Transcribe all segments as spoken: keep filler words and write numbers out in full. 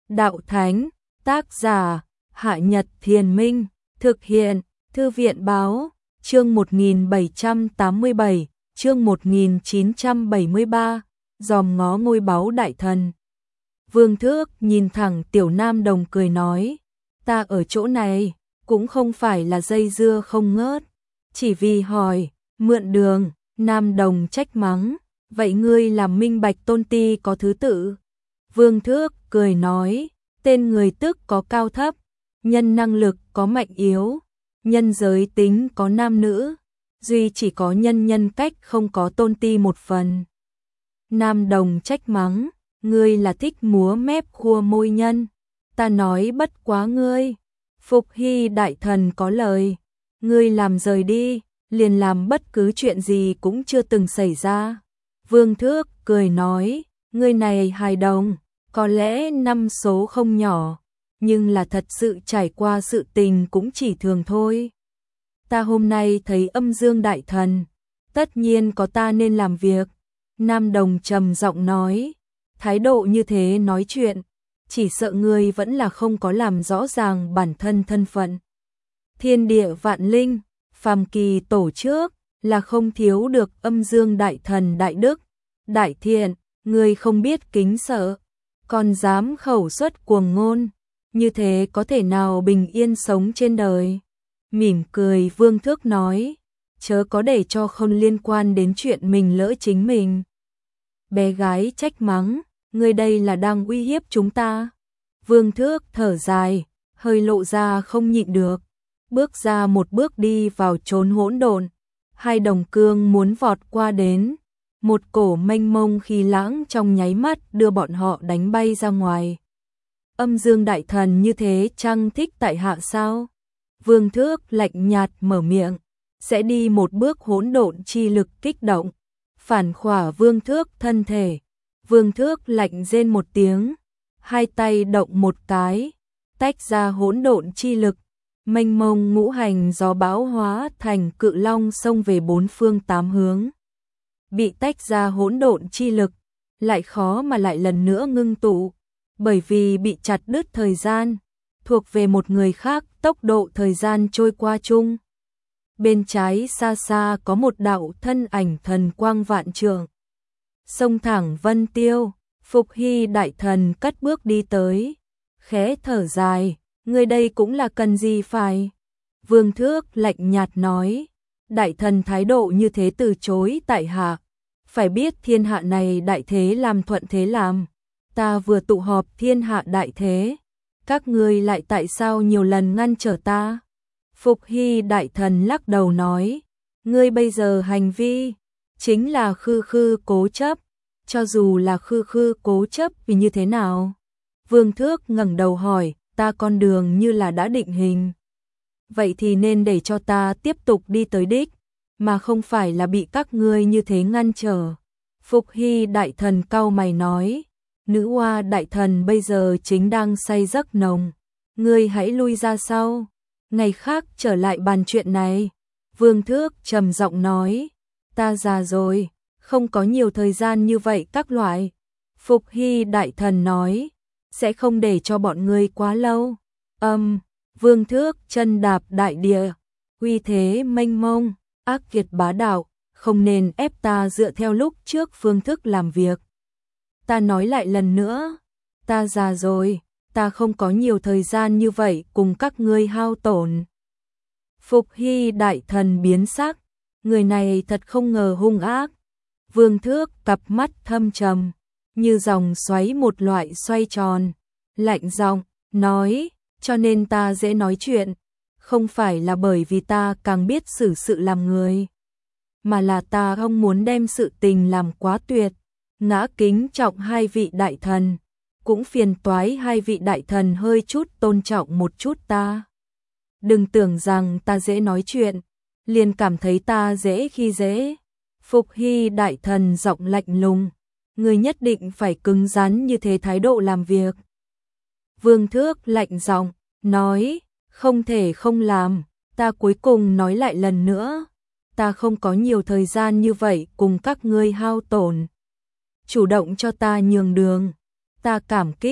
đạo thánh, tác giả, Hạ Nhật Thiền Minh, thực hiện, Thư viện báo, chương một nghìn bảy trăm tám mươi bảy, chương một nghìn chín trăm bảy mươi ba, dòm ngó ngôi báu đại thần. Vương Thước nhìn thẳng Tiểu Nam Đồng cười nói, ta ở chỗ này, cũng không phải là dây dưa không ngớt, chỉ vì hỏi, mượn đường. Nam Đồng trách mắng, vậy ngươi làm minh bạch tôn ti có thứ tự. Vương Thước cười nói, tên người tức có cao thấp, nhân năng lực có mạnh yếu, nhân giới tính có nam nữ, duy chỉ có nhân nhân cách không có tôn ti một phần. Nam Đồng trách mắng, ngươi là thích múa mép khua môi nhân, ta nói bất quá ngươi. Phục Hy đại thần có lời, ngươi làm rời đi, liền làm bất cứ chuyện gì cũng chưa từng xảy ra. Vương Thước cười nói, ngươi này hài đồng, có lẽ năm số không nhỏ, nhưng là thật sự trải qua sự tình cũng chỉ thường thôi. Ta hôm nay thấy âm dương đại thần, tất nhiên có ta nên làm việc. Nam Đồng trầm giọng nói, thái độ như thế nói chuyện, chỉ sợ ngươi vẫn là không có làm rõ ràng bản thân thân phận. Thiên địa vạn linh, phàm kỳ tổ trước, là không thiếu được âm dương đại thần đại đức, đại thiện, ngươi không biết kính sợ, còn dám khẩu xuất cuồng ngôn, như thế có thể nào bình yên sống trên đời. Mỉm cười Vương Thước nói, chớ có để cho không liên quan đến chuyện mình lỡ chính mình. Bé gái trách mắng, ngươi đây là đang uy hiếp chúng ta. Vương Thước thở dài, hơi lộ ra không nhịn được, bước ra một bước đi vào chốn hỗn độn. Hai đồng cương muốn vọt qua đến, một cổ mênh mông khí lãng trong nháy mắt đưa bọn họ đánh bay ra ngoài. Âm dương đại thần như thế chăng thích tại hạ sao? Vương Thước lạnh nhạt mở miệng, sẽ đi một bước hỗn độn chi lực kích động, phản khỏa Vương Thước thân thể. Vương Thước lạnh rên một tiếng, hai tay động một cái, tách ra hỗn độn chi lực, mênh mông ngũ hành gió bão hóa thành cự long xông về bốn phương tám hướng. Bị tách ra hỗn độn chi lực, lại khó mà lại lần nữa ngưng tụ, bởi vì bị chặt đứt thời gian, thuộc về một người khác tốc độ thời gian trôi qua chung. Bên trái xa xa có một đạo thân ảnh thần quang vạn trượng, xông thẳng vân tiêu. Phục Hy đại thần cất bước đi tới, khẽ thở dài, người đây cũng là cần gì phải. Vương Thước lạnh nhạt nói, đại thần thái độ như thế từ chối tại hạ, phải biết thiên hạ này đại thế làm thuận thế làm, ta vừa tụ họp thiên hạ đại thế, các ngươi lại tại sao nhiều lần ngăn trở ta. Phục Hy đại thần lắc đầu nói, ngươi bây giờ hành vi chính là khư khư cố chấp, cho dù là khư khư cố chấp vì như thế nào. Vương Thước ngẩng đầu hỏi, ta con đường như là đã định hình, vậy thì nên để cho ta tiếp tục đi tới đích, mà không phải là bị các ngươi như thế ngăn trở. Phục Hy đại thần cau mày nói, nữ oa đại thần bây giờ chính đang say giấc nồng, ngươi hãy lui ra sau, ngày khác trở lại bàn chuyện này. Vương Thước trầm giọng nói, ta già rồi, không có nhiều thời gian như vậy các loại. Phục Hy đại thần nói, sẽ không để cho bọn ngươi quá lâu. Âm, um, Vương Thước chân đạp đại địa, uy thế mênh mông, ác kiệt bá đạo, không nên ép ta dựa theo lúc trước phương thức làm việc. Ta nói lại lần nữa, ta già rồi, ta không có nhiều thời gian như vậy cùng các ngươi hao tổn. Phục Hy đại thần biến sắc, người này thật không ngờ hung ác. Vương Thước cặp mắt thâm trầm, như dòng xoáy một loại xoay tròn, lạnh giọng nói, cho nên ta dễ nói chuyện, không phải là bởi vì ta càng biết xử sự làm người, mà là ta không muốn đem sự tình làm quá tuyệt, ngã kính trọng hai vị đại thần, cũng phiền toái hai vị đại thần hơi chút tôn trọng một chút ta. Đừng tưởng rằng ta dễ nói chuyện, liền cảm thấy ta dễ khi dễ. Phục Hy đại thần giọng lạnh lùng, người nhất định phải cứng rắn như thế thái độ làm việc. Vương Thước lạnh giọng nói, không thể không làm, ta cuối cùng nói lại lần nữa, ta không có nhiều thời gian như vậy cùng các ngươi hao tổn. Chủ động cho ta nhường đường, ta cảm kích,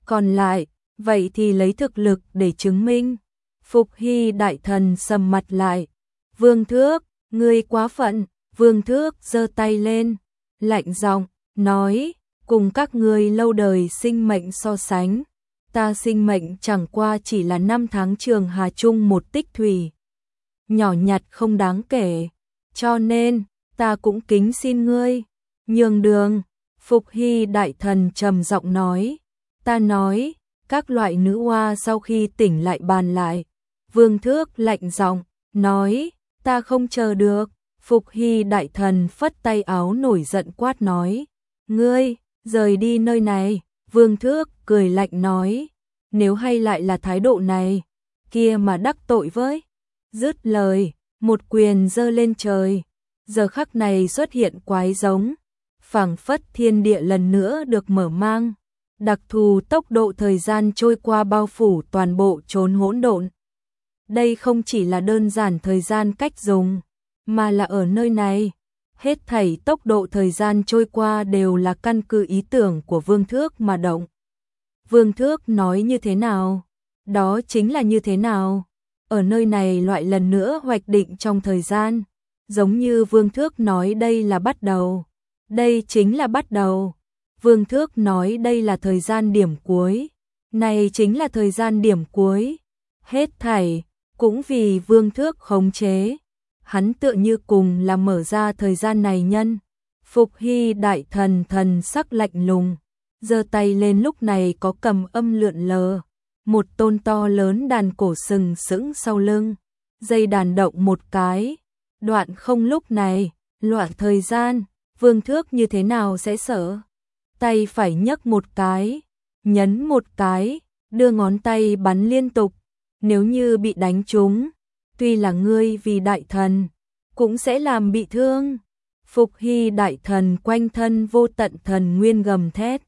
Còn lại, vậy thì lấy thực lực để chứng minh. Phục Hy đại thần sầm mặt lại. Vương Thước, ngươi quá phận. Vương Thước giơ tay lên, lạnh giọng nói, cùng các ngươi lâu đời sinh mệnh so sánh, ta sinh mệnh chẳng qua chỉ là năm tháng trường hà chung một tích thủy, nhỏ nhặt không đáng kể, cho nên ta cũng kính xin ngươi nhường đường. Phục Hy đại thần trầm giọng nói, ta nói, các loại nữ hoa sau khi tỉnh lại bàn lại. Vương Thước lạnh giọng nói, ta không chờ được. Phục Hy đại thần phất tay áo nổi giận quát nói, ngươi, rời đi nơi này. Vương Thước cười lạnh nói, nếu hay lại là thái độ này, kia mà đắc tội với. Dứt lời, một quyền giơ lên trời, giờ khắc này xuất hiện quái giống, phảng phất thiên địa lần nữa được mở mang, đặc thù tốc độ thời gian trôi qua bao phủ toàn bộ chốn hỗn độn. Đây không chỉ là đơn giản thời gian cách dùng, mà là ở nơi này, hết thảy tốc độ thời gian trôi qua đều là căn cứ ý tưởng của Vương Thước mà động. Vương Thước nói như thế nào, đó chính là như thế nào. Ở nơi này loại lần nữa hoạch định trong thời gian, giống như Vương Thước nói đây là bắt đầu, đây chính là bắt đầu. Vương Thước nói đây là thời gian điểm cuối, này chính là thời gian điểm cuối. Hết thảy cũng vì Vương Thước khống chế. Hắn tựa như cùng là mở ra thời gian này nhân. Phục Hy đại thần thần sắc lạnh lùng, giơ tay lên, lúc này có cầm âm lượn lờ, một tôn to lớn đàn cổ sừng sững sau lưng, dây đàn động một cái, đoạn không. Lúc này, loạn thời gian, Vương Thước như thế nào sẽ sợ? Tay phải nhấc một cái, nhấn một cái, đưa ngón tay bắn liên tục, nếu như bị đánh trúng, tuy là ngươi vì đại thần, cũng sẽ làm bị thương. Phục Hy đại thần quanh thân vô tận thần nguyên gầm thét.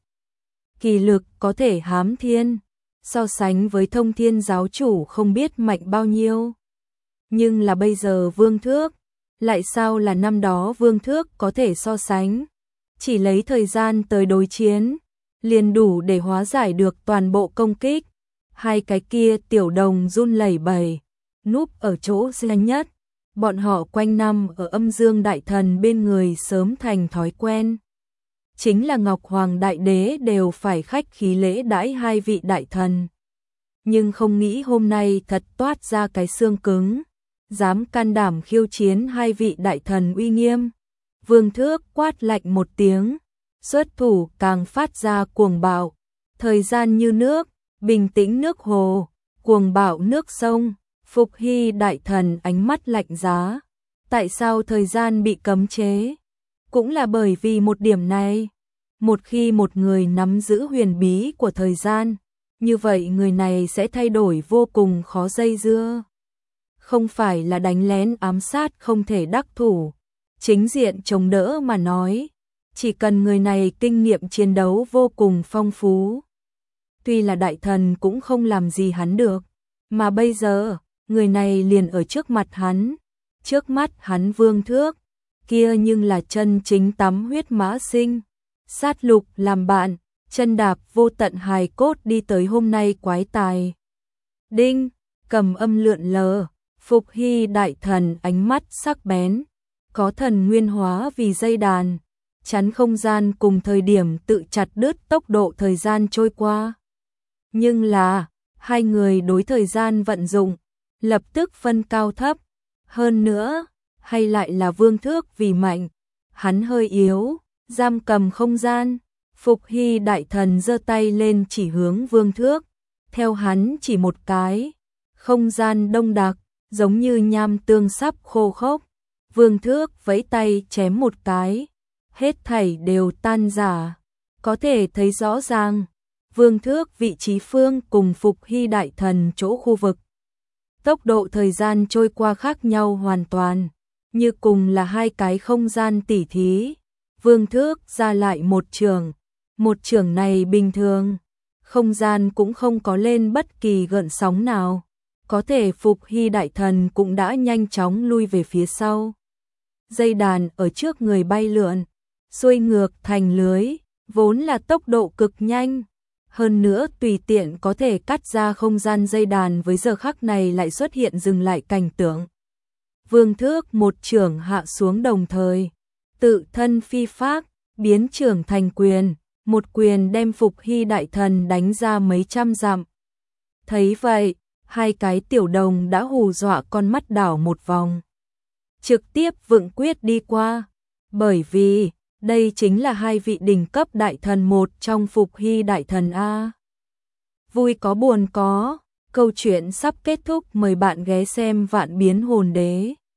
Kỳ lực có thể hám thiên, so sánh với Thông Thiên giáo chủ không biết mạnh bao nhiêu. Nhưng là bây giờ Vương Thước, lại sao là năm đó Vương Thước có thể so sánh. Chỉ lấy thời gian tới đối chiến, liền đủ để hóa giải được toàn bộ công kích. Hai cái kia tiểu đồng run lẩy bẩy, núp ở chỗ xa nhất. Bọn họ quanh năm ở âm dương đại thần bên người sớm thành thói quen. Chính là Ngọc Hoàng đại đế đều phải khách khí lễ đãi hai vị đại thần. Nhưng không nghĩ hôm nay thật toát ra cái xương cứng, dám can đảm khiêu chiến hai vị đại thần uy nghiêm. Vương Thước quát lạnh một tiếng, xuất thủ càng phát ra cuồng bạo. Thời gian như nước, bình tĩnh nước hồ, cuồng bạo nước sông. Phục Hy đại thần ánh mắt lạnh giá. Tại sao thời gian bị cấm chế? Cũng là bởi vì một điểm này. Một khi một người nắm giữ huyền bí của thời gian, như vậy người này sẽ thay đổi vô cùng khó dây dưa. Không phải là đánh lén ám sát không thể đắc thủ, chính diện chống đỡ mà nói, chỉ cần người này kinh nghiệm chiến đấu vô cùng phong phú. Tuy là đại thần cũng không làm gì hắn được, mà bây giờ, người này liền ở trước mặt hắn, trước mắt hắn Vương Thước, kia nhưng là chân chính tắm huyết mã sinh, sát lục làm bạn, chân đạp vô tận hài cốt đi tới hôm nay quái tài. Đinh, cầm âm lượn lờ, Phục Hy đại thần ánh mắt sắc bén, có thần nguyên hóa vì dây đàn, chắn không gian cùng thời điểm tự chặt đứt tốc độ thời gian trôi qua. Nhưng là, hai người đối thời gian vận dụng, lập tức phân cao thấp. Hơn nữa, hay lại là Vương Thước vì mạnh, hắn hơi yếu, giam cầm không gian. Phục Hy đại thần giơ tay lên chỉ hướng Vương Thước, theo hắn chỉ một cái, không gian đông đặc, giống như nham tương sắp khô khốc. Vương Thước vẫy tay chém một cái, hết thảy đều tan rã. Có thể thấy rõ ràng, Vương Thước vị trí phương cùng Phục Hy đại thần chỗ khu vực. Tốc độ thời gian trôi qua khác nhau hoàn toàn, như cùng là hai cái không gian tỉ thí. Vương Thước ra lại một trường, một trường này bình thường, không gian cũng không có lên bất kỳ gợn sóng nào. Có thể Phục Hy đại thần cũng đã nhanh chóng lui về phía sau. Dây đàn ở trước người bay lượn, xuôi ngược thành lưới, vốn là tốc độ cực nhanh. hơn nữa tùy tiện có thể cắt ra không gian dây đàn với giờ khắc này lại xuất hiện dừng lại cảnh tượng. Vương Thước một chưởng hạ xuống đồng thời, tự thân phi phác, biến chưởng thành quyền, một quyền đem Phục Hy đại thần đánh ra mấy trăm dặm. Thấy vậy, hai cái tiểu đồng đã hù dọa con mắt đảo một vòng. Trực tiếp vựng quyết đi qua, bởi vì đây chính là hai vị đỉnh cấp đại thần một trong Phục Hy đại thần A. Vui có buồn có, câu chuyện sắp kết thúc, mời bạn ghé xem Vạn Biến Hồn Đế.